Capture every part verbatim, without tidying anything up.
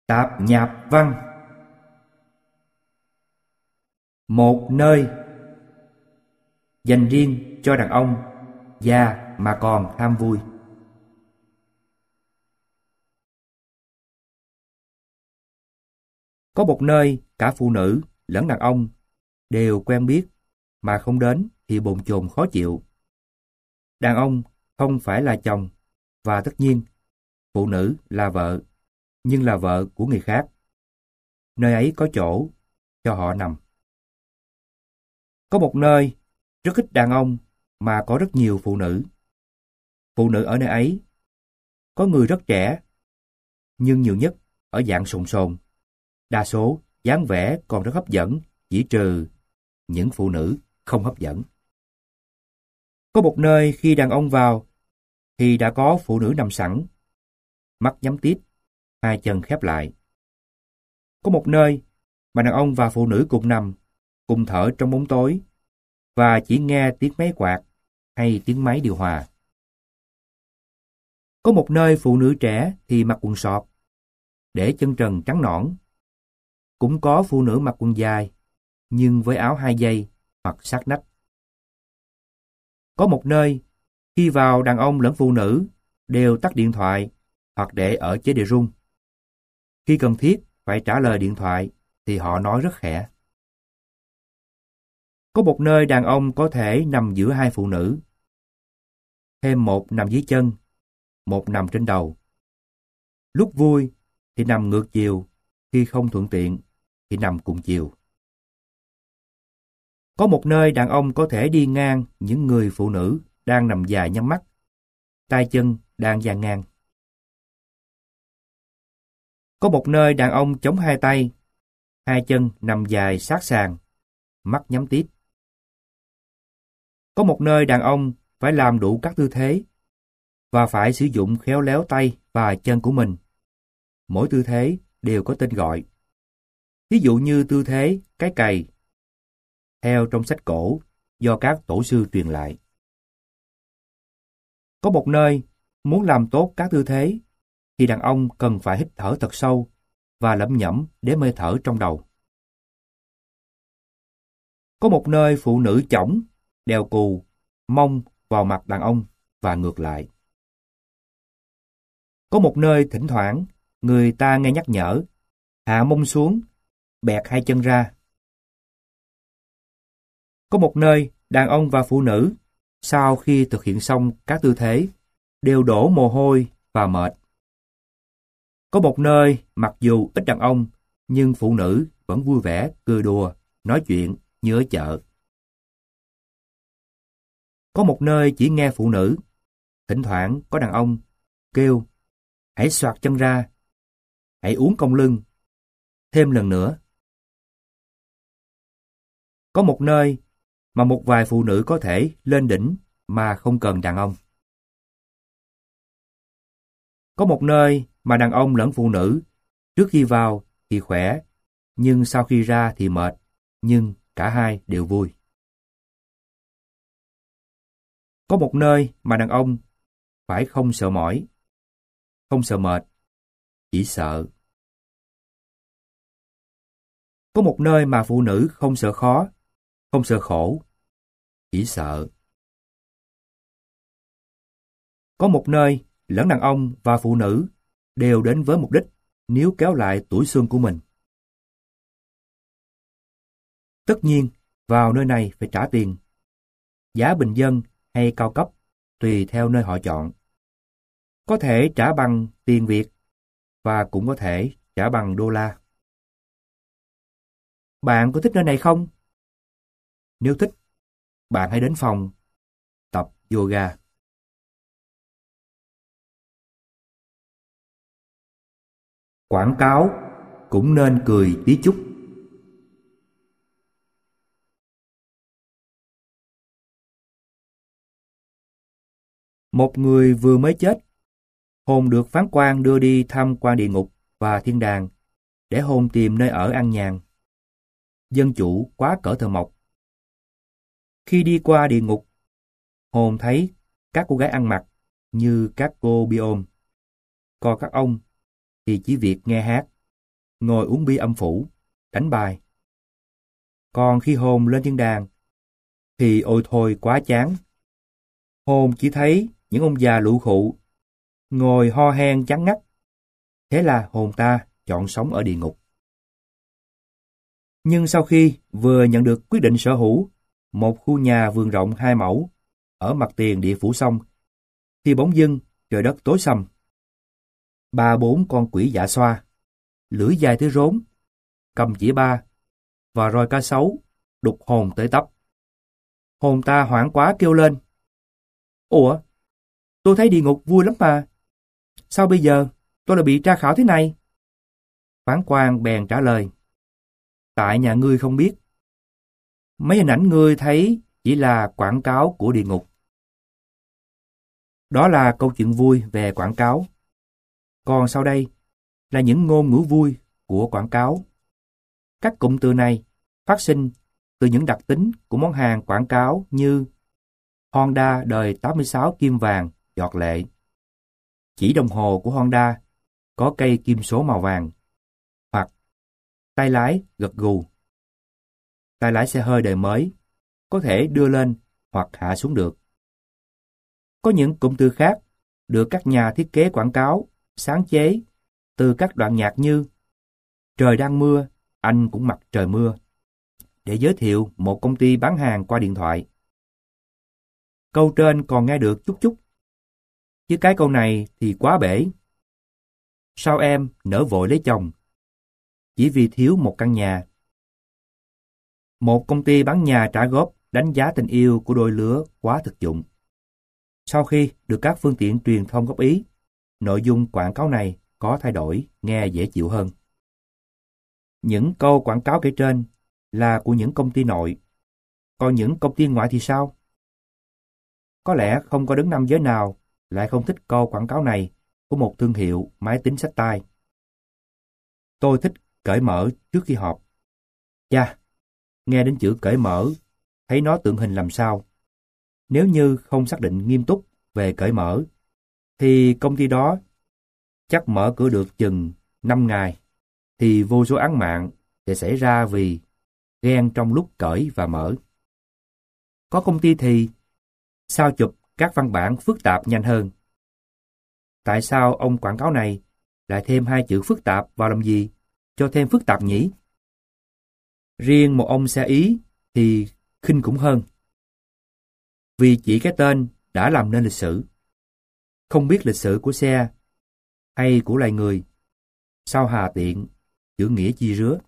Tạp nhạp văn. Một nơi dành riêng cho đàn ông già mà còn ham vui. Có một nơi cả phụ nữ lẫn đàn ông đều quen biết, mà không đến thì bồn chồn khó chịu. Đàn ông không phải là chồng, và tất nhiên phụ nữ là vợ, nhưng là vợ của người khác. Nơi ấy có chỗ cho họ nằm. Có một nơi rất ít đàn ông mà có rất nhiều phụ nữ. Phụ nữ ở nơi ấy có người rất trẻ, nhưng nhiều nhất ở dạng sồn sồn. Đa số dáng vẻ còn rất hấp dẫn, chỉ trừ những phụ nữ không hấp dẫn. Có một nơi khi đàn ông vào thì đã có phụ nữ nằm sẵn, mắt nhắm tít, hai chân khép lại. Có một nơi mà đàn ông và phụ nữ cùng nằm, cùng thở trong bóng tối, và chỉ nghe tiếng máy quạt hay tiếng máy điều hòa. Có một nơi phụ nữ trẻ thì mặc quần sọt, để chân trần trắng nõn. Cũng có phụ nữ mặc quần dài, nhưng với áo hai dây hoặc sát nách. Có một nơi, khi vào đàn ông lẫn phụ nữ đều tắt điện thoại hoặc để ở chế độ rung. Khi cần thiết phải trả lời điện thoại thì họ nói rất khẽ. Có một nơi đàn ông có thể nằm giữa hai phụ nữ. Thêm một nằm dưới chân, một nằm trên đầu. Lúc vui thì nằm ngược chiều, khi không thuận tiện thì nằm cùng chiều. Có một nơi đàn ông có thể đi ngang những người phụ nữ đang nằm dài nhắm mắt, tay chân đang dang ngang. Có một nơi đàn ông chống hai tay, hai chân nằm dài sát sàn, mắt nhắm tít. Có một nơi đàn ông phải làm đủ các tư thế và phải sử dụng khéo léo tay và chân của mình. Mỗi tư thế đều có tên gọi. Ví dụ như tư thế cái cày, theo trong sách cổ do các tổ sư truyền lại. Có một nơi muốn làm tốt các tư thế thì đàn ông cần phải hít thở thật sâu và lẩm nhẩm đếm hơi thở trong đầu. Có một nơi phụ nữ chõng, đèo cù, mông vào mặt đàn ông và ngược lại. Có một nơi thỉnh thoảng người ta nghe nhắc nhở, hạ mông xuống, bẹt hai chân ra. Có một nơi đàn ông và phụ nữ sau khi thực hiện xong các tư thế đều đổ mồ hôi và mệt. Có một nơi mặc dù ít đàn ông nhưng phụ nữ vẫn vui vẻ, cười đùa, nói chuyện như ở chợ. Có một nơi chỉ nghe phụ nữ, thỉnh thoảng có đàn ông kêu, hãy xoạc chân ra, hãy uốn cong lưng, thêm lần nữa. Có một nơi mà một vài phụ nữ có thể lên đỉnh mà không cần đàn ông. Có một nơi mà đàn ông lẫn phụ nữ trước khi vào thì khỏe, nhưng sau khi ra thì mệt, nhưng cả hai đều vui. Có một nơi mà đàn ông phải không sợ mỏi, không sợ mệt, chỉ sợ. Có một nơi mà phụ nữ không sợ khó, không sợ khổ, chỉ sợ. Có một nơi lẫn đàn ông và phụ nữ đều đến với mục đích níu kéo lại tuổi xuân của mình. Tất nhiên, vào nơi này phải trả tiền. Giá bình dân hay cao cấp, tùy theo nơi họ chọn. Có thể trả bằng tiền Việt và cũng có thể trả bằng đô la. Bạn có thích nơi này không? Nếu thích, bạn hãy đến phòng tập yoga. Quảng cáo cũng nên cười tí chút. Một người vừa mới chết, hồn được phán quan đưa đi tham quan địa ngục và thiên đàng để hồn tìm nơi ở an nhàn. Dân chủ quá cỡ thợ mộc. Khi đi qua địa ngục, hồn thấy các cô gái ăn mặc như các cô bi ôm. Còn các ông thì chỉ việc nghe hát. ngồi uống bia âm phủ, đánh bài. Còn khi hồn lên thiên đàng, thì ôi thôi quá chán. Hồn chỉ thấy những ông già lụ khụ, ngồi ho hen chán ngắt. Thế là hồn ta chọn sống ở địa ngục. Nhưng sau khi vừa nhận được quyết định sở hữu một khu nhà vườn rộng hai mẫu ở mặt tiền địa phủ xong, thì bỗng dưng trời đất tối sầm. Ba bốn con quỷ dạ xoa, lưỡi dài tới rốn, cầm chĩa ba và roi cá sấu đục hồn tới tấp. Hồn ta hoảng quá kêu lên: Ủa, tôi thấy địa ngục vui lắm mà. Sao bây giờ tôi lại bị tra khảo thế này? Phán quan bèn trả lời: Tại nhà ngươi không biết. Mấy hình ảnh ngươi thấy chỉ là quảng cáo của địa ngục. Đó là câu chuyện vui về quảng cáo. Còn sau đây là những ngôn ngữ vui của quảng cáo. Các cụm từ này phát sinh từ những đặc tính của món hàng quảng cáo như Honda đời tám mươi sáu kim vàng giọt lệ. Chỉ đồng hồ của Honda có cây kim số màu vàng. Hoặc tay lái gật gù. Tay lái xe hơi đời mới có thể đưa lên hoặc hạ xuống được. Có những cụm từ khác được các nhà thiết kế quảng cáo sáng chế từ các đoạn nhạc như Trời đang mưa, anh cũng mặc trời mưa, để giới thiệu một công ty bán hàng qua điện thoại. Câu trên còn nghe được chút chút, chứ cái câu này thì quá bể. Sao em nỡ vội lấy chồng chỉ vì thiếu một căn nhà? Một công ty bán nhà trả góp đánh giá tình yêu của đôi lứa quá thực dụng. Sau khi được các phương tiện truyền thông góp ý, nội dung quảng cáo này có thay đổi, nghe dễ chịu hơn. Những câu quảng cáo kể trên là của những công ty nội, còn những công ty ngoại thì sao? Có lẽ không có đấng nam giới nào lại không thích câu quảng cáo này của một thương hiệu máy tính xách tay. Tôi thích cởi mở trước khi họp. Chà, nghe đến chữ cởi mở, thấy nó tượng hình làm sao. Nếu như không xác định nghiêm túc về cởi mở, thì công ty đó chắc mở cửa được chừng năm ngày, thì vô số án mạng sẽ xảy ra vì ghen trong lúc cởi và mở. Có công ty thì sao chụp các văn bản phức tạp nhanh hơn. Tại sao ông quảng cáo này lại thêm hai chữ phức tạp vào làm gì cho thêm phức tạp nhỉ? Riêng một ông xe Ý thì khinh khủng hơn. Vì chỉ cái tên đã làm nên lịch sử. Không biết lịch sử của xe hay của loài người, sao hà tiện chữ nghĩa chi rứa.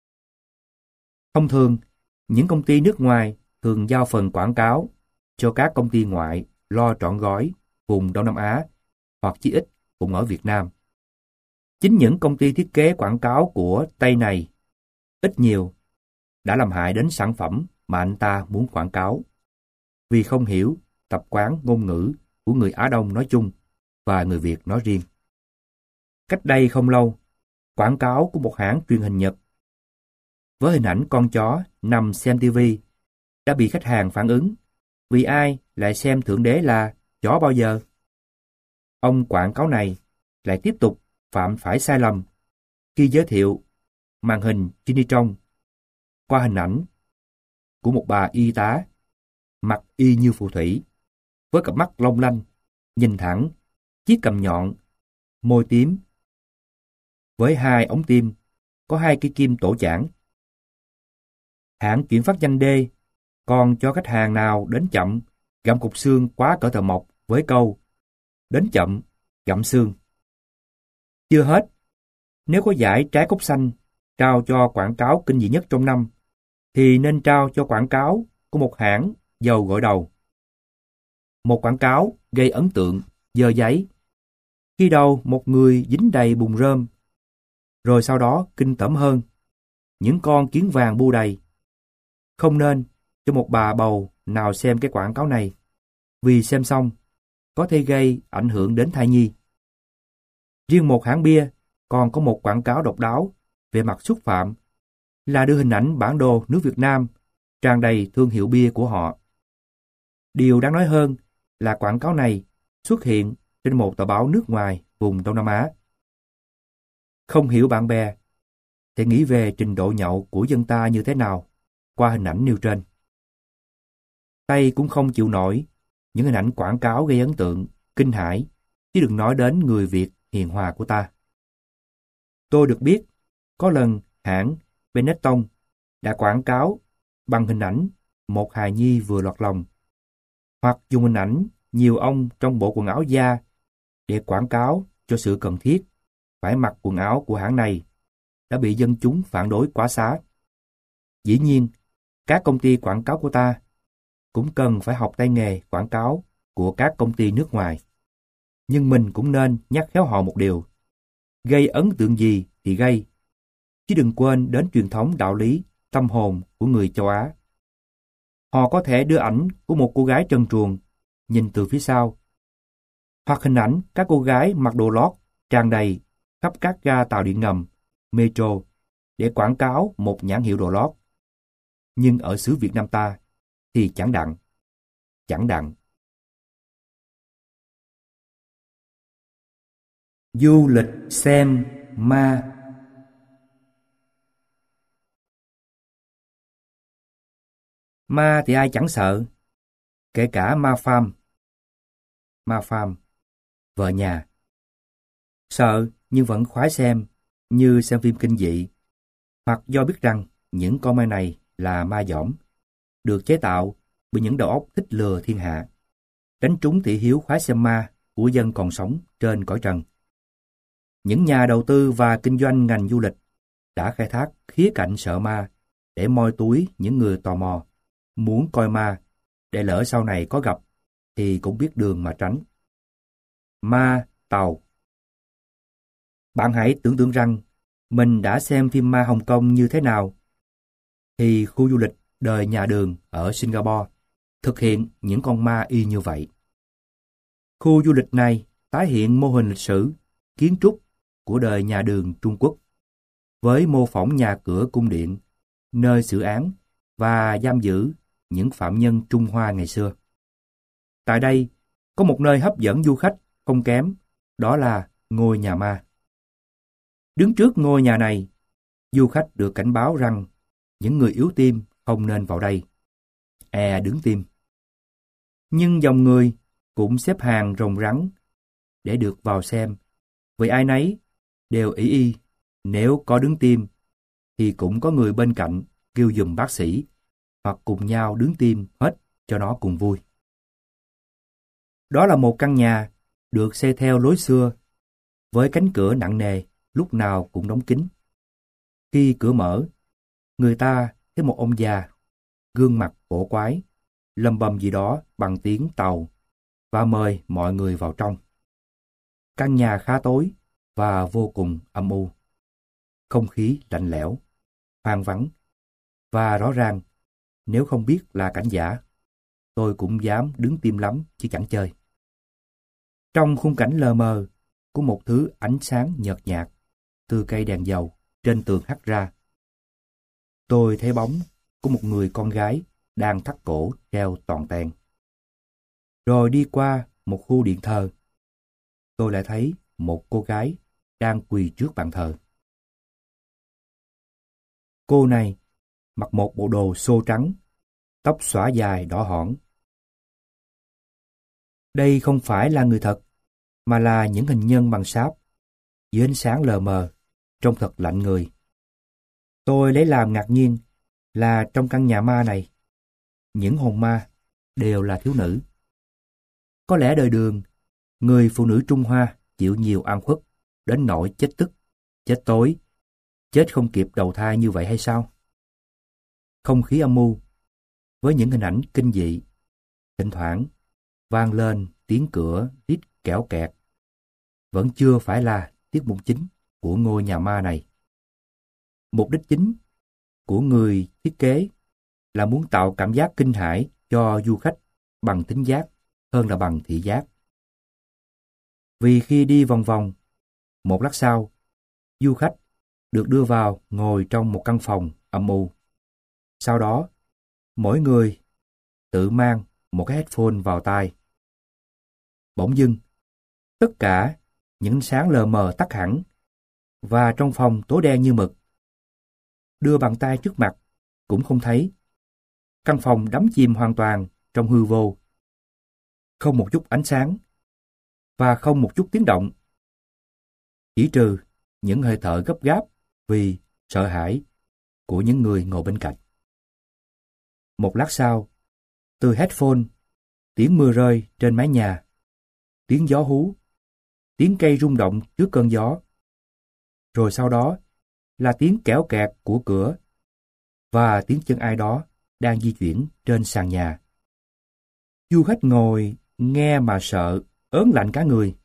Thông thường, những công ty nước ngoài thường giao phần quảng cáo cho các công ty ngoại lo trọn gói vùng Đông Nam Á hoặc chí ít cũng ở Việt Nam. Chính những công ty thiết kế quảng cáo của Tây này ít nhiều đã làm hại đến sản phẩm mà anh ta muốn quảng cáo, vì không hiểu tập quán ngôn ngữ của người Á Đông nói chung và người Việt nói riêng. Cách đây không lâu, quảng cáo của một hãng truyền hình Nhật với hình ảnh con chó nằm xem tivi đã bị khách hàng phản ứng, vì ai lại xem thượng đế là chó bao giờ. Ông quảng cáo này lại tiếp tục phạm phải sai lầm khi giới thiệu màn hình Kinitron qua hình ảnh của một bà y tá mặt y như phù thủy, với cặp mắt long lanh, nhìn thẳng, chiếc cằm nhọn, môi tím, với hai ống tim có hai cây kim tổ chảng. Hãng chuyển phát nhanh D còn cho khách hàng nào đến chậm gặm cục xương quá cỡ tờ mộc với câu đến chậm gặm xương. Chưa hết, nếu có giải trái cúc xanh trao cho quảng cáo kinh dị nhất trong năm, thì nên trao cho quảng cáo của một hãng dầu gội đầu. Một quảng cáo gây ấn tượng, dơ giấy. Khi đầu một người dính đầy bùn rơm, rồi sau đó kinh tởm hơn, những con kiến vàng bu đầy. Không nên cho một bà bầu nào xem cái quảng cáo này, vì xem xong có thể gây ảnh hưởng đến thai nhi. Riêng một hãng bia còn có một quảng cáo độc đáo về mặt xúc phạm, là đưa hình ảnh bản đồ nước Việt Nam tràn đầy thương hiệu bia của họ. Điều đáng nói hơn là quảng cáo này xuất hiện trên một tờ báo nước ngoài vùng Đông Nam Á. Không hiểu bạn bè, sẽ nghĩ về trình độ nhậu của dân ta như thế nào qua hình ảnh nêu trên. Tây cũng không chịu nổi những hình ảnh quảng cáo gây ấn tượng, kinh hãi, chứ đừng nói đến người Việt hiền hòa của ta. Tôi được biết, có lần hãng Benetton đã quảng cáo bằng hình ảnh một hài nhi vừa lọt lòng, hoặc dùng hình ảnh nhiều ông trong bộ quần áo da để quảng cáo cho sự cần thiết phải mặc quần áo của hãng này, đã bị dân chúng phản đối quá xá. Dĩ nhiên, các công ty quảng cáo của ta cũng cần phải học tay nghề quảng cáo của các công ty nước ngoài. Nhưng mình cũng nên nhắc khéo họ một điều: gây ấn tượng gì thì gây, chứ đừng quên đến truyền thống đạo lý, tâm hồn của người châu Á. Họ có thể đưa ảnh của một cô gái trần truồng nhìn từ phía sau, hoặc hình ảnh các cô gái mặc đồ lót tràn đầy khắp các ga tàu điện ngầm, metro để quảng cáo một nhãn hiệu đồ lót. Nhưng ở xứ Việt Nam ta thì chẳng đặng, chẳng đặng. Du lịch xem ma. Ma thì ai chẳng sợ, kể cả ma pham. Ma pham, vợ nhà. Sợ nhưng vẫn khoái xem, như xem phim kinh dị, hoặc do biết rằng những con ma này là ma dỏm, được chế tạo bởi những đầu óc thích lừa thiên hạ, đánh trúng thị hiếu khoái xem ma của dân còn sống trên cõi trần. Những nhà đầu tư và kinh doanh ngành du lịch đã khai thác khía cạnh sợ ma để moi túi những người tò mò, muốn coi ma, để lỡ sau này có gặp thì cũng biết đường mà tránh. Ma tàu. Bạn hãy tưởng tượng rằng mình đã xem phim ma Hồng Kông như thế nào, thì khu du lịch đời nhà Đường ở Singapore thực hiện những con ma y như vậy. Khu du lịch này tái hiện mô hình lịch sử, kiến trúc của đời nhà Đường Trung Quốc, với mô phỏng nhà cửa cung điện, nơi xử án và giam giữ những phạm nhân Trung Hoa ngày xưa. Tại đây, có một nơi hấp dẫn du khách không kém, đó là ngôi nhà ma. Đứng trước ngôi nhà này, du khách được cảnh báo rằng những người yếu tim không nên vào đây, e đứng tim. Nhưng dòng người cũng xếp hàng rồng rắn để được vào xem, vì ai nấy đều ý y, nếu có đứng tim thì cũng có người bên cạnh kêu giùm bác sĩ, hoặc cùng nhau đứng tim hết cho nó cùng vui. Đó là một căn nhà được xây theo lối xưa, với cánh cửa nặng nề lúc nào cũng đóng kín. Khi cửa mở, người ta thấy một ông già, gương mặt cổ quái, lầm bầm gì đó bằng tiếng Tàu và mời mọi người vào trong. Căn nhà khá tối và vô cùng âm u. Không khí lạnh lẽo, hoang vắng, và rõ ràng nếu không biết là cảnh giả, tôi cũng dám đứng tim lắm chứ chẳng chơi. Trong khung cảnh lờ mờ của một thứ ánh sáng nhợt nhạt từ cây đèn dầu trên tường hắt ra, tôi thấy bóng của một người con gái đang thắt cổ treo toàn tèn. Rồi đi qua một khu điện thờ, tôi lại thấy một cô gái đang quỳ trước bàn thờ. Cô này mặc một bộ đồ xô trắng, tóc xõa dài đỏ hỏn. Đây không phải là người thật, mà là những hình nhân bằng sáp, dưới ánh sáng lờ mờ, trông thật lạnh người. Tôi lấy làm ngạc nhiên là trong căn nhà ma này, những hồn ma đều là thiếu nữ. Có lẽ đời Đường, người phụ nữ Trung Hoa chịu nhiều oan khuất, đến nỗi chết tức, chết tối, chết không kịp đầu thai như vậy hay sao? Không khí âm mưu, với những hình ảnh kinh dị, thỉnh thoảng vang lên tiếng cửa rít kẽo kẹt, vẫn chưa phải là tiết mục chính của ngôi nhà ma này. Mục đích chính của người thiết kế là muốn tạo cảm giác kinh hãi cho du khách bằng thính giác hơn là bằng thị giác. Vì khi đi vòng vòng, một lát sau, du khách được đưa vào ngồi trong một căn phòng âm u. Sau đó, mỗi người tự mang một cái headphone vào tai. Bỗng dưng, tất cả những ánh sáng lờ mờ tắt hẳn, và trong phòng tối đen như mực, đưa bàn tay trước mặt, cũng không thấy. Căn phòng đắm chìm hoàn toàn trong hư vô. Không một chút ánh sáng, và không một chút tiếng động. Chỉ trừ những hơi thở gấp gáp vì sợ hãi của những người ngồi bên cạnh. Một lát sau, từ headphone, tiếng mưa rơi trên mái nhà, tiếng gió hú, tiếng cây rung động trước cơn gió. Rồi sau đó là tiếng kéo kẹt của cửa và tiếng chân ai đó đang di chuyển trên sàn nhà. Du khách ngồi nghe mà sợ, ớn lạnh cả người.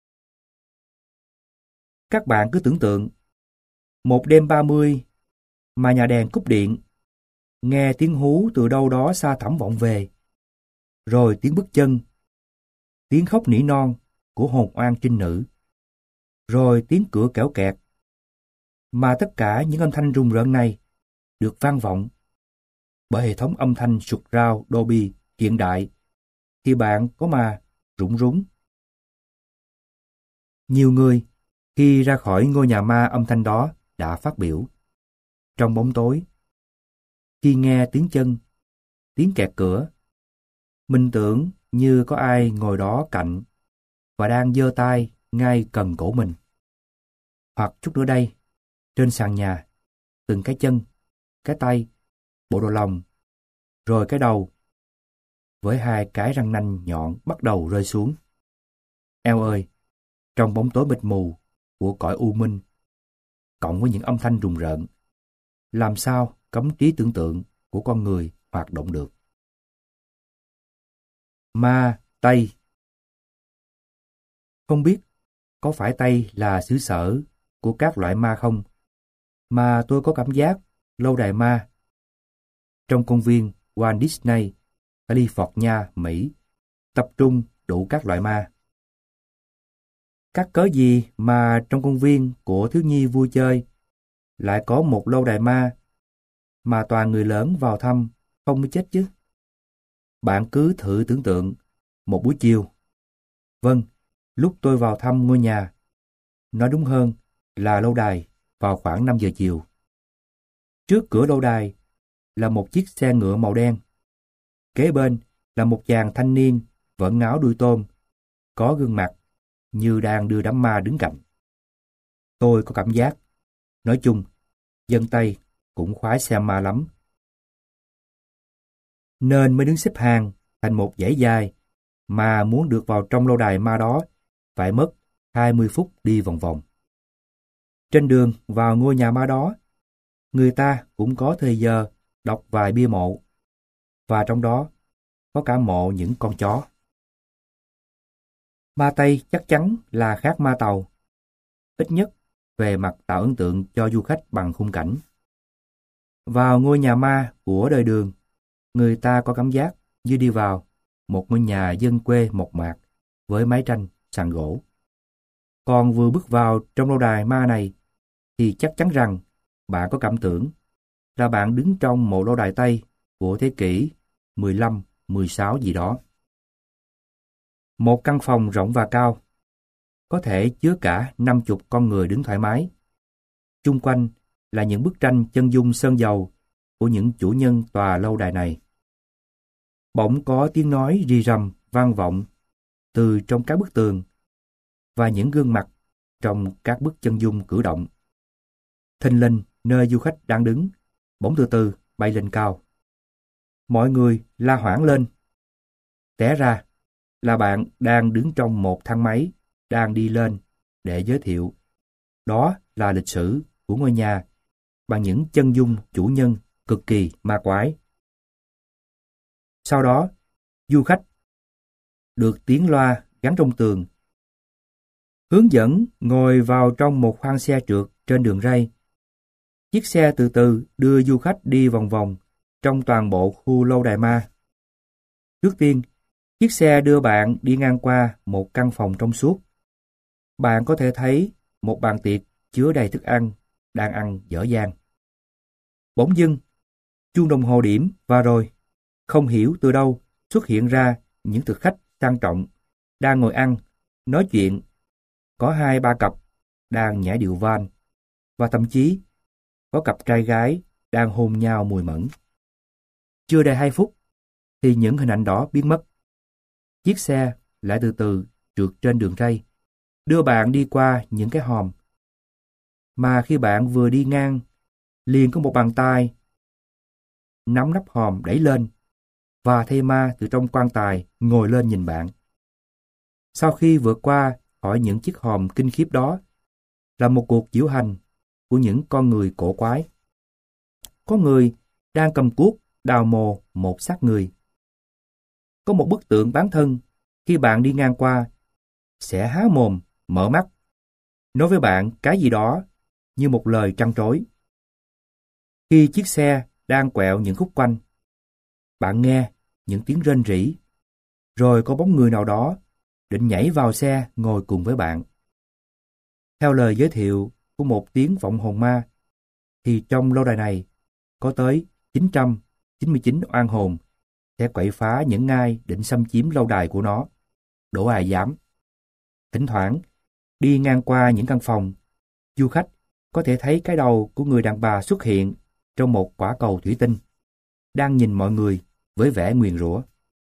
Các bạn cứ tưởng tượng, một đêm ba mươi mà nhà đèn cúp điện, nghe tiếng hú từ đâu đó xa thẳm vọng về, rồi tiếng bước chân, tiếng khóc nỉ non của hồn oan trinh nữ, rồi tiếng cửa kéo kẹt, mà tất cả những âm thanh rùng rợn này được vang vọng bởi hệ thống âm thanh sụt rao Dolby hiện đại, thì bạn có mà rụng rúng. Nhiều người khi ra khỏi ngôi nhà ma âm thanh đó đã phát biểu. Trong bóng tối, khi nghe tiếng chân, tiếng kẹt cửa, mình tưởng như có ai ngồi đó cạnh và đang giơ tay ngay cần cổ mình. Hoặc chút nữa đây, trên sàn nhà, từng cái chân, cái tay, bộ đồ lòng, rồi cái đầu, với hai cái răng nanh nhọn bắt đầu rơi xuống. Eo ơi, trong bóng tối mịt mù của cõi u minh, cộng với những âm thanh rùng rợn, làm sao cấm trí tưởng tượng của con người hoạt động được. Ma Tây. Không biết có phải Tây là xứ sở của các loại ma không, mà tôi có cảm giác lâu đài ma trong công viên Walt Disney, California, Mỹ, tập trung đủ các loại ma. Các cớ gì mà trong công viên của thiếu nhi vui chơi lại có một lâu đài ma mà toàn người lớn vào thăm không mới chết chứ? Bạn cứ thử tưởng tượng một buổi chiều. Vâng, lúc tôi vào thăm ngôi nhà, nói đúng hơn là lâu đài, vào khoảng năm giờ chiều. Trước cửa lâu đài là một chiếc xe ngựa màu đen. Kế bên là một chàng thanh niên vẫn áo đuôi tôm, có gương mặt như đang đưa đám ma đứng cạnh. Tôi có cảm giác, nói chung, dân Tây cũng khoái xem ma lắm, nên mới đứng xếp hàng thành một dãy dài, mà muốn được vào trong lâu đài ma đó phải mất hai mươi phút đi vòng vòng. Trên đường vào ngôi nhà ma đó, người ta cũng có thời giờ đọc vài bia mộ, và trong đó có cả mộ những con chó. Ma Tây chắc chắn là khác ma Tàu, ít nhất về mặt tạo ấn tượng cho du khách bằng khung cảnh. Vào ngôi nhà ma của đời Đường, người ta có cảm giác như đi vào một ngôi nhà dân quê mộc mạc với mái tranh sàn gỗ. Còn vừa bước vào trong lâu đài ma này thì chắc chắn rằng bạn có cảm tưởng là bạn đứng trong một lâu đài Tây của thế kỷ mười lăm, mười sáu gì đó. Một căn phòng rộng và cao, có thể chứa cả năm chục con người đứng thoải mái. Chung quanh là những bức tranh chân dung sơn dầu của những chủ nhân tòa lâu đài này. Bỗng có tiếng nói rì rầm vang vọng từ trong các bức tường và những gương mặt trong các bức chân dung cử động. Thình lình nơi du khách đang đứng bỗng từ từ bay lên cao. Mọi người la hoảng lên. Té ra là bạn đang đứng trong một thang máy đang đi lên để giới thiệu. Đó là lịch sử của ngôi nhà bằng những chân dung chủ nhân cực kỳ ma quái. Sau đó, du khách được tiếng loa gắn trong tường hướng dẫn ngồi vào trong một khoang xe trượt trên đường ray. Chiếc xe từ từ đưa du khách đi vòng vòng trong toàn bộ khu lâu đài ma. Trước tiên, chiếc xe đưa bạn đi ngang qua một căn phòng trong suốt. Bạn có thể thấy một bàn tiệc chứa đầy thức ăn đang ăn dở dang. Bỗng dưng, chuông đồng hồ điểm và rồi, không hiểu từ đâu xuất hiện ra những thực khách sang trọng đang ngồi ăn, nói chuyện. Có hai ba cặp đang nhảy điệu van, và thậm chí có cặp trai gái đang hôn nhau mùi mẫn. Chưa đầy hai phút, thì những hình ảnh đó biến mất. Chiếc xe lại từ từ trượt trên đường ray, đưa bạn đi qua những cái hòm. Mà khi bạn vừa đi ngang, liền có một bàn tay nắm nắp hòm đẩy lên, và thây ma từ trong quan tài ngồi lên nhìn bạn. Sau khi vượt qua khỏi những chiếc hòm kinh khiếp đó, là một cuộc diễu hành của những con người cổ quái. Có người đang cầm cuốc đào mồ một xác người. Có một bức tượng bán thân, khi bạn đi ngang qua, sẽ há mồm, mở mắt, nói với bạn cái gì đó như một lời trăn trối. Khi chiếc xe đang quẹo những khúc quanh, bạn nghe những tiếng rên rỉ, rồi có bóng người nào đó định nhảy vào xe ngồi cùng với bạn. Theo lời giới thiệu của một tiếng vọng hồn ma, thì trong lâu đài này có tới chín trăm chín mươi chín oan hồn sẽ quậy phá những ai định xâm chiếm lâu đài của nó. Đổ ai dám. Thỉnh thoảng, đi ngang qua những căn phòng, du khách có thể thấy cái đầu của người đàn bà xuất hiện trong một quả cầu thủy tinh, đang nhìn mọi người với vẻ nguyền rủa.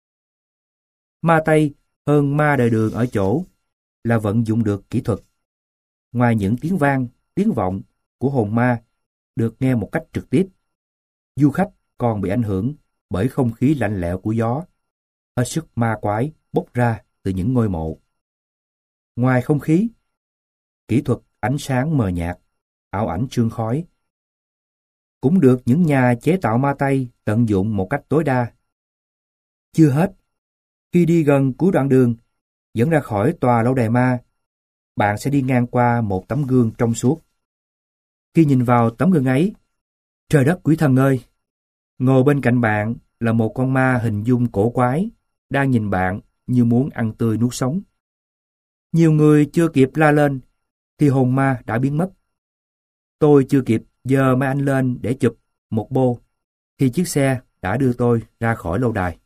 Ma Tây hơn ma đời Đường ở chỗ là vận dụng được kỹ thuật. Ngoài những tiếng vang, tiếng vọng của hồn ma được nghe một cách trực tiếp, du khách còn bị ảnh hưởng bởi không khí lạnh lẽo của gió, hết sức ma quái bốc ra từ những ngôi mộ. Ngoài không khí, kỹ thuật ánh sáng mờ nhạt, ảo ảnh sương khói cũng được những nhà chế tạo ma Tây tận dụng một cách tối đa. Chưa hết, khi đi gần cuối đoạn đường dẫn ra khỏi tòa lâu đài ma, bạn sẽ đi ngang qua một tấm gương trong suốt. Khi nhìn vào tấm gương ấy, trời đất quỷ thần ơi! Ngồi bên cạnh bạn là một con ma hình dung cổ quái, đang nhìn bạn như muốn ăn tươi nuốt sống. Nhiều người chưa kịp la lên, thì hồn ma đã biến mất. Tôi chưa kịp giơ máy ảnh lên để chụp một bô, thì chiếc xe đã đưa tôi ra khỏi lâu đài.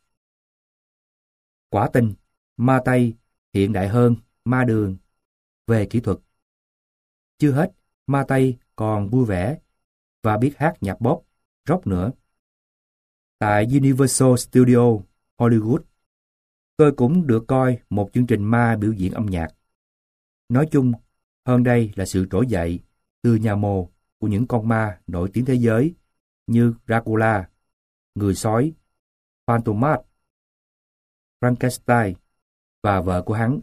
Quả tình, ma Tây hiện đại hơn ma Đường về kỹ thuật. Chưa hết, ma Tây còn vui vẻ và biết hát nhạc pop, rock nữa. Tại Universal Studio Hollywood, tôi cũng được coi một chương trình ma biểu diễn âm nhạc. Nói chung, hơn đây là sự trỗi dậy từ nhà mồ của những con ma nổi tiếng thế giới như Dracula, người sói, Phantomas, Frankenstein và vợ của hắn.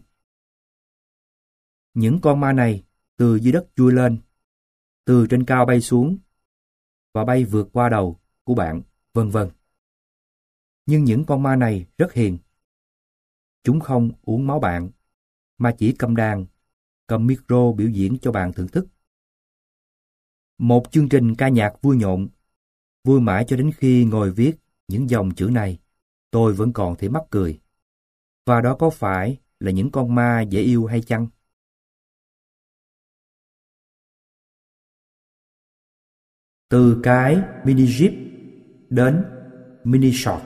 Những con ma này từ dưới đất chui lên, từ trên cao bay xuống và bay vượt qua đầu của bạn, vân vân. Nhưng những con ma này rất hiền. Chúng không uống máu bạn, mà chỉ cầm đàn, cầm micro biểu diễn cho bạn thưởng thức. Một chương trình ca nhạc vui nhộn, vui mãi cho đến khi ngồi viết những dòng chữ này, tôi vẫn còn thấy mắc cười. Và đó có phải là những con ma dễ yêu hay chăng? Từ cái mini jeep đến mini short.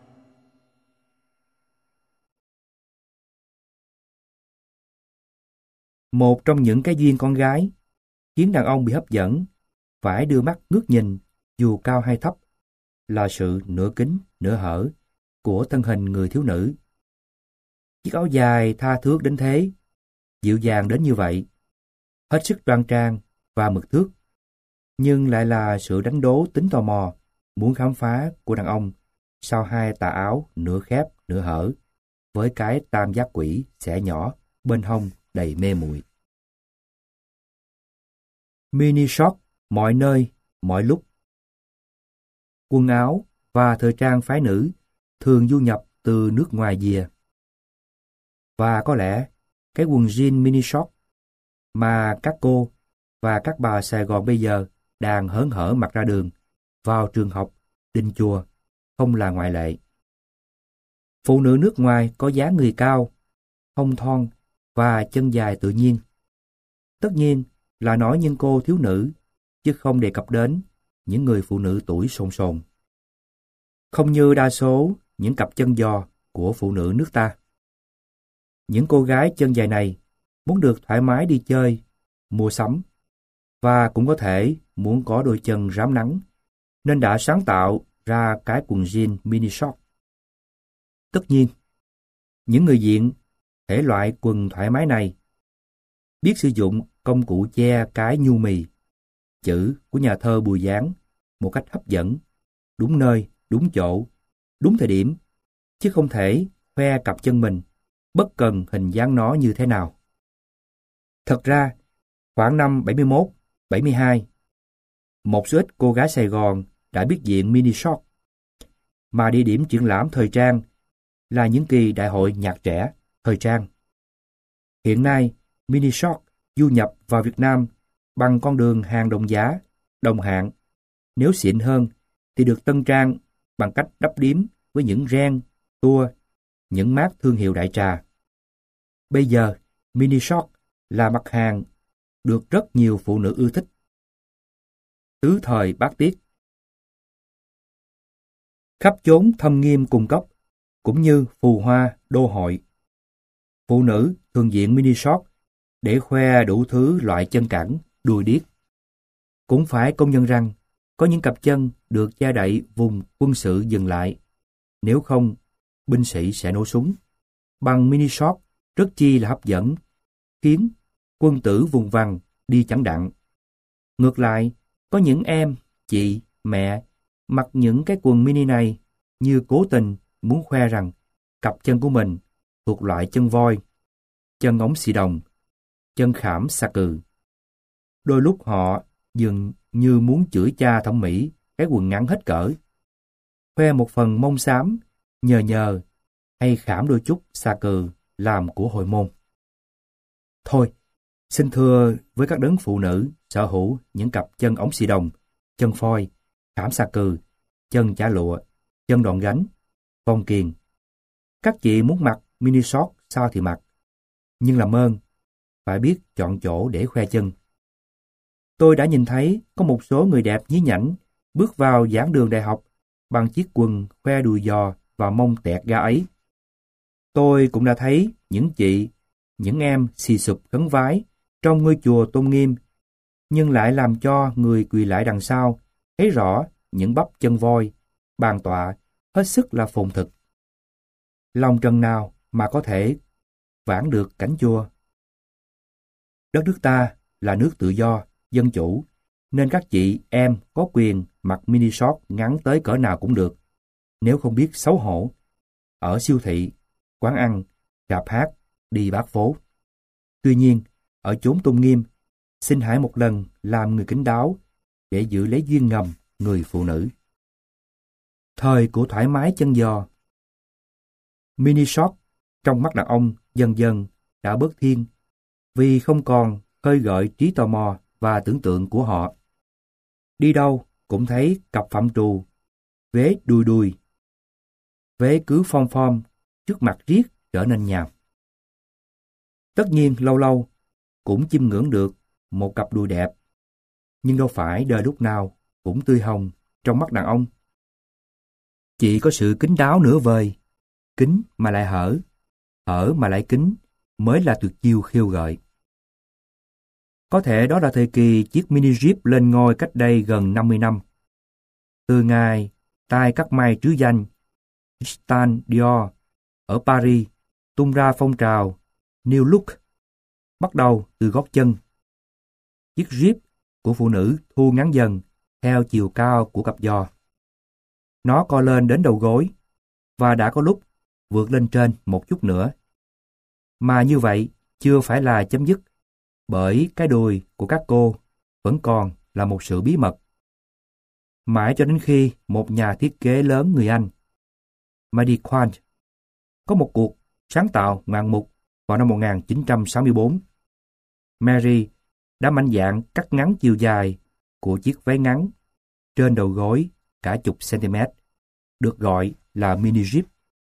Một trong những cái duyên con gái khiến đàn ông bị hấp dẫn phải đưa mắt ngước nhìn dù cao hay thấp là sự nửa kín nửa hở của thân hình người thiếu nữ. Chiếc áo dài tha thướt đến thế, dịu dàng đến như vậy, hết sức đoan trang và mực thước, nhưng lại là sự đánh đố tính tò mò, muốn khám phá của đàn ông sau hai tà áo nửa khép nửa hở với cái tam giác quỷ xẻ nhỏ bên hông đầy mê muội. Mini short mọi nơi, mọi lúc. Quần áo và thời trang phái nữ thường du nhập từ nước ngoài về. Và có lẽ cái quần jean mini short mà các cô và các bà Sài Gòn bây giờ đang hớn hở mặc ra đường, vào trường học, đình chùa, không là ngoại lệ. Phụ nữ nước ngoài có dáng người cao, hông thon và chân dài tự nhiên. Tất nhiên là nói những cô thiếu nữ, chứ không đề cập đến những người phụ nữ tuổi sồn sồn. Không như đa số những cặp chân giò của phụ nữ nước ta. Những cô gái chân dài này muốn được thoải mái đi chơi, mua sắm, và cũng có thể muốn có đôi chân rám nắng nên đã sáng tạo ra cái quần jean mini short. Tất nhiên, những người diện thể loại quần thoải mái này biết sử dụng công cụ che cái nhu mì, chữ của nhà thơ Bùi Giáng một cách hấp dẫn, đúng nơi, đúng chỗ, đúng thời điểm, chứ không thể khoe cặp chân mình, bất cần hình dáng nó như thế nào. Thật ra, khoảng năm bảy mươi mốt, bảy mươi hai, một số ít cô gái Sài Gòn đã biết diện mini short, mà địa điểm triển lãm thời trang là những kỳ đại hội nhạc trẻ, thời trang. Hiện nay, mini short du nhập vào Việt Nam bằng con đường hàng đồng giá, đồng hạng. Nếu xịn hơn thì được tân trang bằng cách đắp điếm với những ren, tua, những mác thương hiệu đại trà. Bây giờ, mini short là mặt hàng được rất nhiều phụ nữ ưa thích. Tứ thời bát tiết. Khắp chốn thâm nghiêm cung cốc, cũng như phù hoa đô hội, phụ nữ thường diện mini short để khoe đủ thứ loại chân cẳng, đùi điếc. Cũng phải công nhận rằng có những cặp chân được che đậy vùng quân sự dừng lại, nếu không binh sĩ sẽ nổ súng. Bằng mini short rất chi là hấp dẫn, khiến quân tử vùng vằng đi chẳng đặng. Ngược lại, có những em, chị, mẹ mặc những cái quần mini này như cố tình muốn khoe rằng cặp chân của mình thuộc loại chân voi, chân ống xì đồng, chân khảm xà cừ. Đôi lúc họ dường như muốn chửi cha thẩm mỹ cái quần ngắn hết cỡ, khoe một phần mông xám, nhờ nhờ, hay khảm đôi chút xà cừ làm của hồi môn. Thôi, xin thưa với các đấng phụ nữ sở hữu những cặp chân ống xì đồng, chân phoi, khảm xà cừ, chân chả lụa, chân đòn gánh, vòng kiềng. Các chị muốn mặc mini short sao thì mặc, nhưng làm ơn, phải biết chọn chỗ để khoe chân. Tôi đã nhìn thấy có một số người đẹp nhí nhảnh bước vào giảng đường đại học bằng chiếc quần khoe đùi giò và mông tẹt ga ấy. Tôi cũng đã thấy những chị, những em xì sụp khấn vái trong ngôi chùa tôn nghiêm, nhưng lại làm cho người quỳ lại đằng sau thấy rõ những bắp chân voi, bàn tọa, hết sức là phồn thực. Lòng trần nào mà có thể vãn được cảnh chùa? Đất nước ta là nước tự do, dân chủ, nên các chị em có quyền mặc mini short ngắn tới cỡ nào cũng được, nếu không biết xấu hổ. Ở siêu thị, quán ăn, rạp hát, đi bát phố. Tuy nhiên, ở chốn tôn nghiêm, xin hãy một lần làm người kín đáo để giữ lấy duyên ngầm người phụ nữ. Thời của thoải mái chân giò. Mini short trong mắt đàn ông dần dần đã bớt thiên, vì không còn khơi gợi trí tò mò và tưởng tượng của họ. Đi đâu cũng thấy cặp phạm trù, vế đùi đùi, vế cứ phom phom, trước mặt riết trở nên nhàm. Tất nhiên lâu lâu cũng chiêm ngưỡng được một cặp đùi đẹp, nhưng đâu phải đời lúc nào cũng tươi hồng trong mắt đàn ông. Chỉ có sự kín đáo nửa vời, kín mà lại hở, hở mà lại kín mới là tuyệt chiêu khiêu gợi. Có thể đó là thời kỳ chiếc mini Jeep lên ngôi cách đây gần năm mươi năm. Từ ngày tay cắt may trứ danh Christian Dior ở Paris tung ra phong trào New Look, bắt đầu từ gót chân. Chiếc Jeep của phụ nữ thu ngắn dần theo chiều cao của cặp giò. Nó co lên đến đầu gối và đã có lúc vượt lên trên một chút nữa. Mà như vậy chưa phải là chấm dứt, bởi cái đùi của các cô vẫn còn là một sự bí mật. Mãi cho đến khi một nhà thiết kế lớn người Anh, Marie Quant, có một cuộc sáng tạo ngoạn mục vào năm một nghìn chín trăm sáu mươi tư. Mary đã mạnh dạn cắt ngắn chiều dài của chiếc váy ngắn trên đầu gối cả chục cm, được gọi là mini Jeep.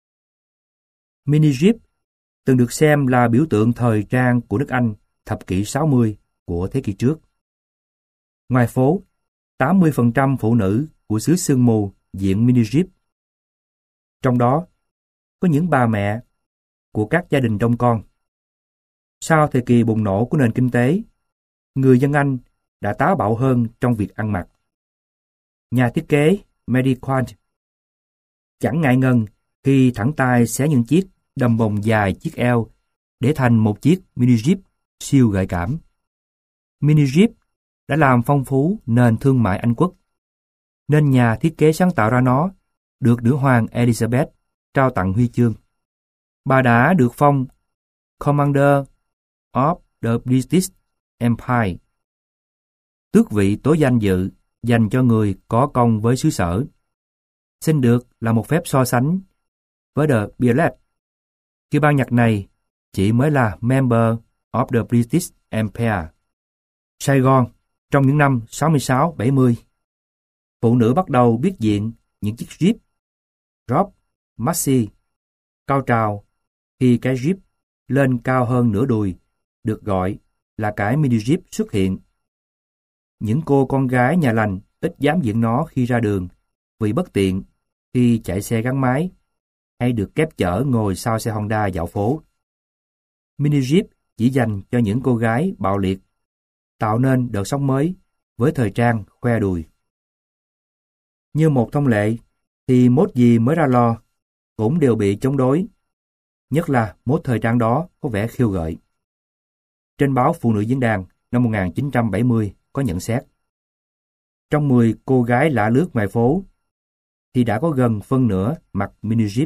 Mini Jeep từng được xem là biểu tượng thời trang của nước Anh thập kỷ sáu mươi của thế kỷ trước. Ngoài phố, tám mươi phần trăm phụ nữ của xứ sương mù diện mini Jeep. Trong đó, có những bà mẹ của các gia đình đông con. Sau thời kỳ bùng nổ của nền kinh tế, người dân Anh đã táo bạo hơn trong việc ăn mặc. Nhà thiết kế Mary Quant chẳng ngại ngần khi thẳng tay xé những chiếc đầm bồng dài chiếc eo để thành một chiếc mini Jeep siêu gợi cảm. Mini Jeep đã làm phong phú nền thương mại Anh quốc, nên nhà thiết kế sáng tạo ra nó được nữ hoàng Elizabeth trao tặng huy chương. Bà đã được phong Commander of the British Empire, tước vị tối danh dự dành cho người có công với xứ sở. Xin được là một phép so sánh với The Beatles, khi ban nhạc này chỉ mới là member of the British Empire. Sài Gòn trong những năm sáu mươi sáu bảy mươi, phụ nữ bắt đầu biết diện những chiếc Jeep Rob Maxi cao trào khi cái Jeep lên cao hơn nửa đùi, được gọi là cái mini Jeep xuất hiện. Những cô con gái nhà lành ít dám diện nó khi ra đường vì bất tiện khi chạy xe gắn máy hay được kép chở ngồi sau xe Honda dạo phố. Mini Jeep chỉ dành cho những cô gái bạo liệt, tạo nên đợt sóng mới với thời trang khoe đùi. Như một thông lệ thì mốt gì mới ra lò cũng đều bị chống đối, nhất là mốt thời trang đó có vẻ khiêu gợi. Trên báo Phụ nữ Diễn đàn năm một nghìn chín trăm bảy mươi có nhận xét: trong mười cô gái lạ lướt ngoài phố thì đã có gần phân nửa mặc mini Jeep.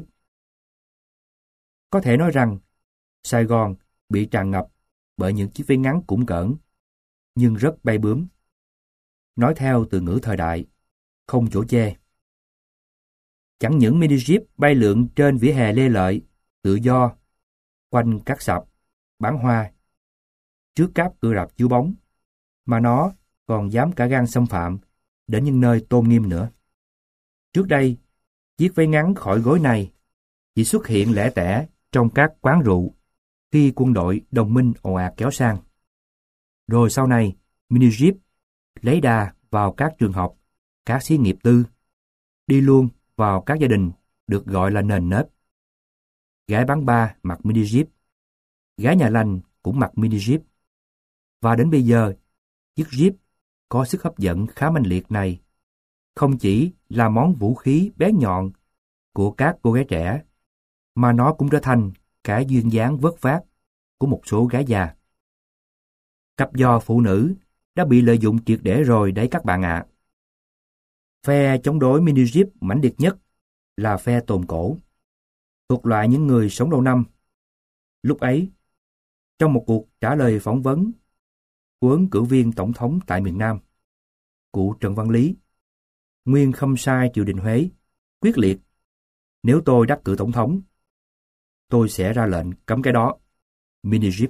Có thể nói rằng Sài Gòn bị tràn ngập bởi những chiếc váy ngắn cũn cỡn nhưng rất bay bướm. Nói theo từ ngữ thời đại, không chỗ chê. Chẳng những mini Jeep bay lượn trên vỉa hè lê lợi, tự do, quanh các sạp bán hoa, trước các cửa rạp chiếu bóng, mà nó còn dám cả gan xâm phạm đến những nơi tôn nghiêm nữa. Trước đây, chiếc váy ngắn khỏi gối này chỉ xuất hiện lẻ tẻ trong các quán rượu khi quân đội đồng minh ồ ạt kéo sang. Rồi sau này, mini Jeep lấy đà vào các trường học, các xí nghiệp tư, đi luôn vào các gia đình được gọi là nền nếp. Gái bán ba mặc mini Jeep, gái nhà lành cũng mặc mini Jeep. Và đến bây giờ, chiếc Jeep có sức hấp dẫn khá manh liệt này không chỉ là món vũ khí bén nhọn của các cô gái trẻ, mà nó cũng trở thành cái duyên dáng vớt vát của một số gái già. Cặp giò phụ nữ đã bị lợi dụng triệt để rồi đấy các bạn ạ. Phe chống đối mini Jeep mãnh liệt nhất là phe tồn cổ, thuộc loại những người sống lâu năm. Lúc ấy, trong một cuộc trả lời phỏng vấn của ứng cử viên tổng thống tại miền Nam, cụ Trần Văn Lý, nguyên khâm sai triều đình Huế, quyết liệt: nếu tôi đắc cử tổng thống, tôi sẽ ra lệnh cấm cái đó, mini Jeep.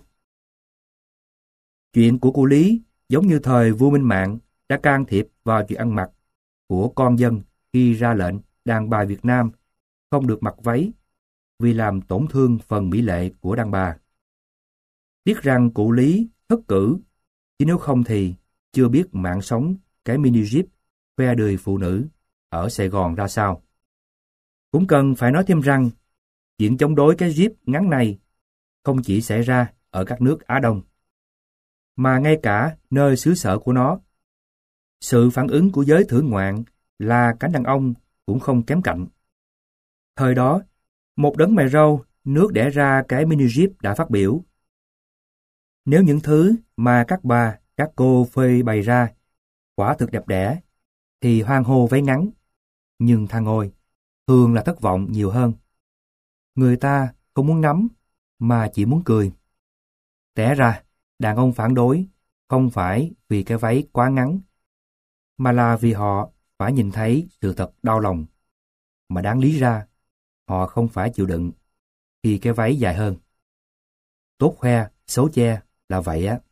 Chuyện của cụ Lý giống như thời vua Minh Mạng đã can thiệp vào chuyện ăn mặc của con dân khi ra lệnh đàn bà Việt Nam không được mặc váy vì làm tổn thương phần mỹ lệ của đàn bà. Tiếc rằng cụ Lý thất cử, chứ nếu không thì chưa biết mạng sống cái mini Jeep khoe đời phụ nữ ở Sài Gòn ra sao. Cũng cần phải nói thêm rằng chuyện chống đối cái Jeep ngắn này không chỉ xảy ra ở các nước Á Đông, mà ngay cả nơi xứ sở của nó. Sự phản ứng của giới thưởng ngoạn là cánh đàn ông cũng không kém cạnh. Thời đó, một đấng mày râu nước đẻ ra cái mini Jeep đã phát biểu: nếu những thứ mà các bà, các cô phơi bày ra quả thực đẹp đẽ, thì hoan hô váy ngắn. Nhưng thằng ôi, thường là thất vọng nhiều hơn. Người ta không muốn nắm, mà chỉ muốn cười. Té ra, đàn ông phản đối không phải vì cái váy quá ngắn, mà là vì họ phải nhìn thấy sự thật đau lòng. Mà đáng lý ra, họ không phải chịu đựng khi cái váy dài hơn. Tốt khoe, xấu che là vậy á.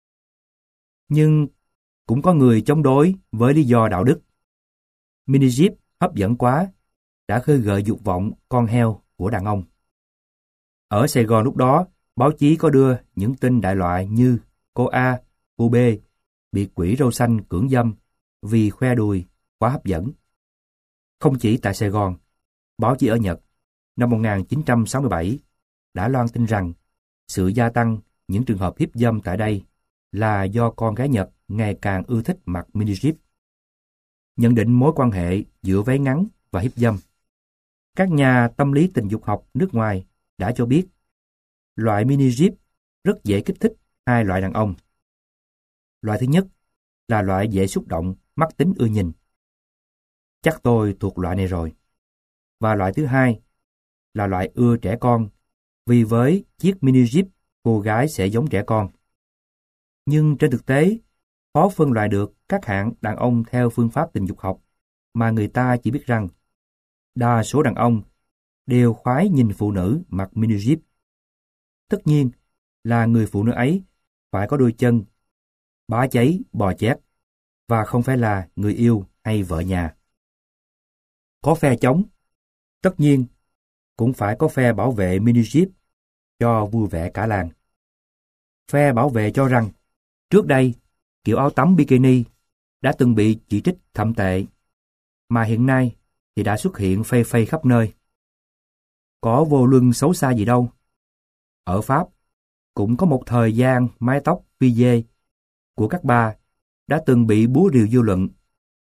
Nhưng cũng có người chống đối với lý do đạo đức. Mini Jeep hấp dẫn quá, đã khơi gợi dục vọng con heo của đàn ông. Ở Sài Gòn lúc đó, báo chí có đưa những tin đại loại như cô A, cô B bị quỷ râu xanh cưỡng dâm vì khoe đùi quá hấp dẫn. Không chỉ tại Sài Gòn, báo chí ở Nhật năm một nghìn chín trăm sáu mươi bảy đã loan tin rằng sự gia tăng những trường hợp hiếp dâm tại đây là do con gái Nhật ngày càng ưa thích mặc mini Jeep. nhận định mối quan hệ giữa váy ngắn và hiếp dâm. Các nhà tâm lý tình dục học nước ngoài đã cho biết loại mini jeep rất dễ kích thích hai loại đàn ông. Loại thứ nhất là loại dễ xúc động, mắc tính ưa nhìn. Chắc tôi thuộc loại này rồi. Và loại thứ hai là loại ưa trẻ con, vì với chiếc mini jeep cô gái sẽ giống trẻ con. Nhưng trên thực tế, khó phân loại được các hạng đàn ông theo phương pháp tình dục học, mà người ta chỉ biết rằng đa số đàn ông đều khoái nhìn phụ nữ mặc mini jeep. Tất nhiên là người phụ nữ ấy phải có đôi chân, bá cháy, bò chét, và không phải là người yêu hay vợ nhà. Có phe chống, tất nhiên cũng phải có phe bảo vệ mini jeep cho vui vẻ cả làng. Phe bảo vệ cho rằng trước đây kiểu áo tắm bikini đã từng bị chỉ trích thậm tệ, mà hiện nay thì đã xuất hiện phây phây khắp nơi. Có vô luân xấu xa gì đâu. Ở Pháp cũng có một thời gian mái tóc phi dê của các bà đã từng bị búa rìu dư luận.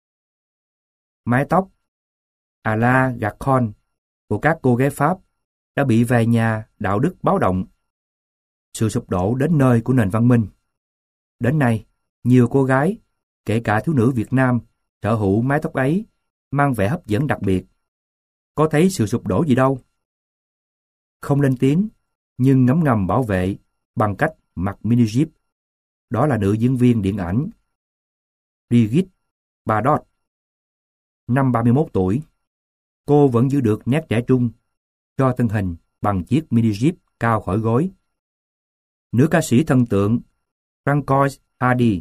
Mái tóc à la Gacon của các cô gái Pháp đã bị vài nhà đạo đức báo động. Sự sụp đổ đến nơi của nền văn minh. Đến nay, nhiều cô gái, kể cả thiếu nữ Việt Nam, sở hữu mái tóc ấy mang vẻ hấp dẫn đặc biệt. Có thấy sự sụp đổ gì đâu. Không lên tiếng, nhưng ngấm ngầm bảo vệ bằng cách mặc mini jeep. Đó là nữ diễn viên điện ảnh Brigitte Bardot. Năm ba mươi mốt tuổi, cô vẫn giữ được nét trẻ trung cho thân hình bằng chiếc mini jeep cao khỏi gối. Nữ ca sĩ thần tượng Francoise Hardy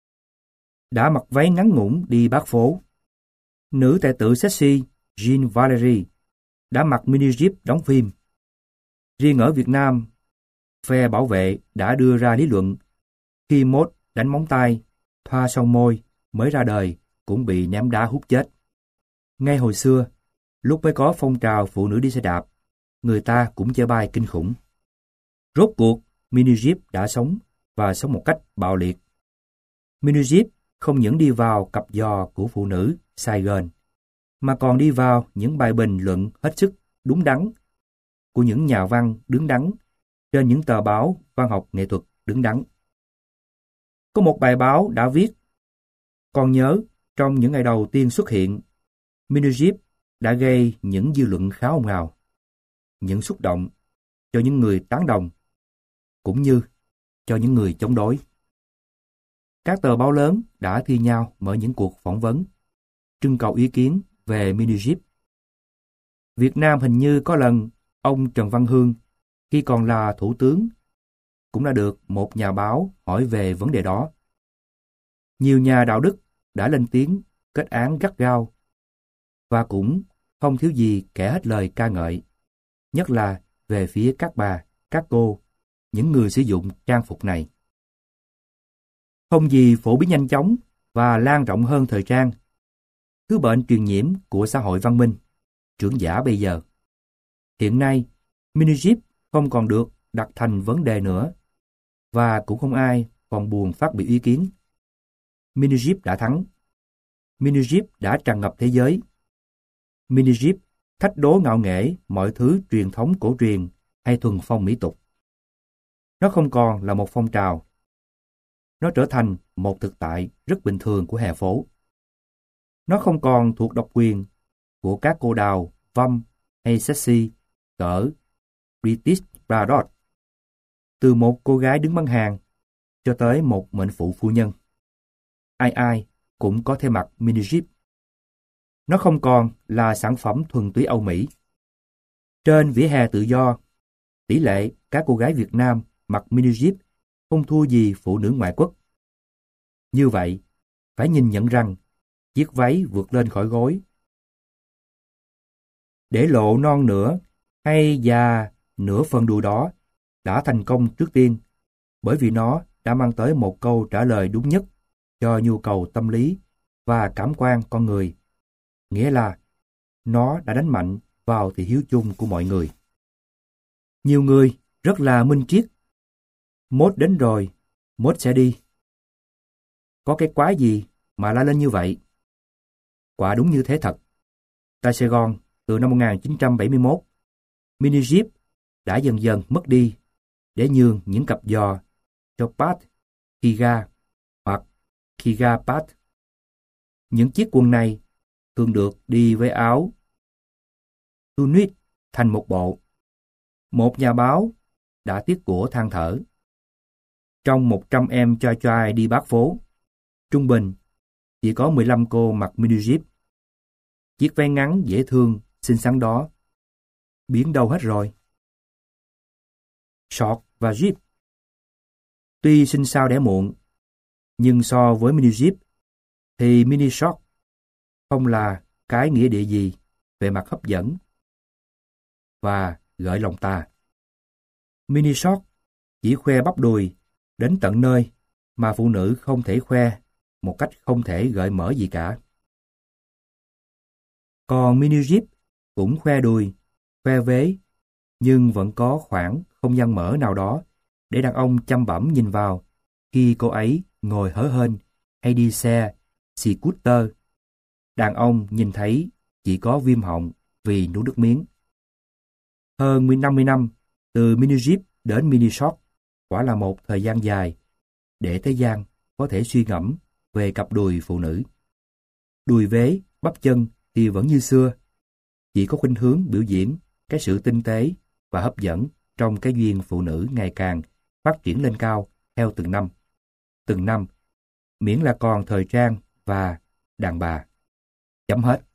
đã mặc váy ngắn ngủn đi bát phố. Nữ tài tử sexy Jean Valery đã mặc mini jeep đóng phim. Riêng ở Việt Nam, phe bảo vệ đã đưa ra lý luận khi mốt đánh móng tay, thoa son môi mới ra đời cũng bị ném đá hút chết. Ngay hồi xưa, lúc mới có phong trào phụ nữ đi xe đạp, người ta cũng chê bai kinh khủng. Rốt cuộc, mini jeep đã sống và sống một cách bạo liệt. Mini jeep không những đi vào cặp giò của phụ nữ Sài Gòn, mà còn đi vào những bài bình luận hết sức đúng đắn của những nhà văn đứng đắn trên những tờ báo văn học nghệ thuật đứng đắn. Có một bài báo đã viết: còn nhớ, trong những ngày đầu tiên xuất hiện, mini jeep đã gây những dư luận khá ồn ào, những xúc động cho những người tán đồng, cũng như cho những người chống đối. Các tờ báo lớn đã thi nhau mở những cuộc phỏng vấn, trưng cầu ý kiến về mini jeep. Việt Nam hình như có lần ông Trần Văn Hương, khi còn là thủ tướng, cũng đã được một nhà báo hỏi về vấn đề đó. Nhiều nhà đạo đức đã lên tiếng kết án gắt gao, và cũng không thiếu gì kẻ hết lời ca ngợi, nhất là về phía các bà, các cô, những người sử dụng trang phục này. Không gì phổ biến nhanh chóng và lan rộng hơn thời trang, thứ bệnh truyền nhiễm của xã hội văn minh, trưởng giả bây giờ. Hiện nay, mini jeep không còn được đặt thành vấn đề nữa, và cũng không ai còn buồn phát biểu ý kiến. Mini jeep đã thắng. Mini jeep đã tràn ngập thế giới. Mini jeep thách đố ngạo nghễ mọi thứ truyền thống cổ truyền hay thuần phong mỹ tục. Nó không còn là một phong trào. Nó trở thành một thực tại rất bình thường của hè phố. Nó không còn thuộc độc quyền của các cô đào, văm hay sexy cỡ British Bardot. Từ một cô gái đứng bán hàng cho tới một mệnh phụ phu nhân, ai ai cũng có thể mặc mini jeep. Nó không còn là sản phẩm thuần túy Âu Mỹ. Trên vỉa hè tự do, tỷ lệ các cô gái Việt Nam mặc mini jeep không thua gì phụ nữ ngoại quốc. Như vậy, phải nhìn nhận rằng chiếc váy vượt lên khỏi gối, để lộ non nửa hay già nửa phần đùi đó đã thành công trước tiên, bởi vì nó đã mang tới một câu trả lời đúng nhất cho nhu cầu tâm lý và cảm quan con người. Nghĩa là nó đã đánh mạnh vào thị hiếu chung của mọi người. Nhiều người rất là minh triết. Mốt đến rồi, mốt sẽ đi. Có cái quái gì mà la lên như vậy? Quả đúng như thế thật. Tại Sài Gòn, từ năm một nghìn chín trăm bảy mươi mốt, mini Jeep đã dần dần mất đi để nhường những cặp giò cho Pat Kiga hoặc Kiga Pat. Những chiếc quần này thường được đi với áo tunic thành một bộ. Một nhà báo đã tiếc của than thở. Trong một trăm em choi choai đi bát phố, trung bình chỉ có mười lăm cô mặc mini Jeep. Chiếc váy ngắn dễ thương, xinh xắn đó biến đâu hết rồi? Short và Jeep tuy sinh sao đẻ muộn, nhưng so với mini Jeep thì mini short không là cái nghĩa địa gì về mặt hấp dẫn và gợi lòng ta. Mini short chỉ khoe bắp đùi đến tận nơi mà phụ nữ không thể khoe một cách không thể gợi mở gì cả. Còn mini Jeep cũng khoe đùi, khoe vế, nhưng vẫn có khoảng không gian mở nào đó để đàn ông chăm bẵm nhìn vào khi cô ấy ngồi hớ hênh hay đi xe scooter. Đàn ông nhìn thấy chỉ có viêm họng vì nuốt nước miếng. Hơn năm mươi năm từ mini Jeep đến mini short quả là một thời gian dài để thế gian có thể suy ngẫm về cặp đùi phụ nữ. Đùi vế, bắp chân thì vẫn như xưa, chỉ có khuynh hướng biểu diễn cái sự tinh tế và hấp dẫn trong cái duyên phụ nữ ngày càng phát triển lên cao theo từng năm. Từng năm, miễn là còn thời trang và đàn bà. Chấm hết.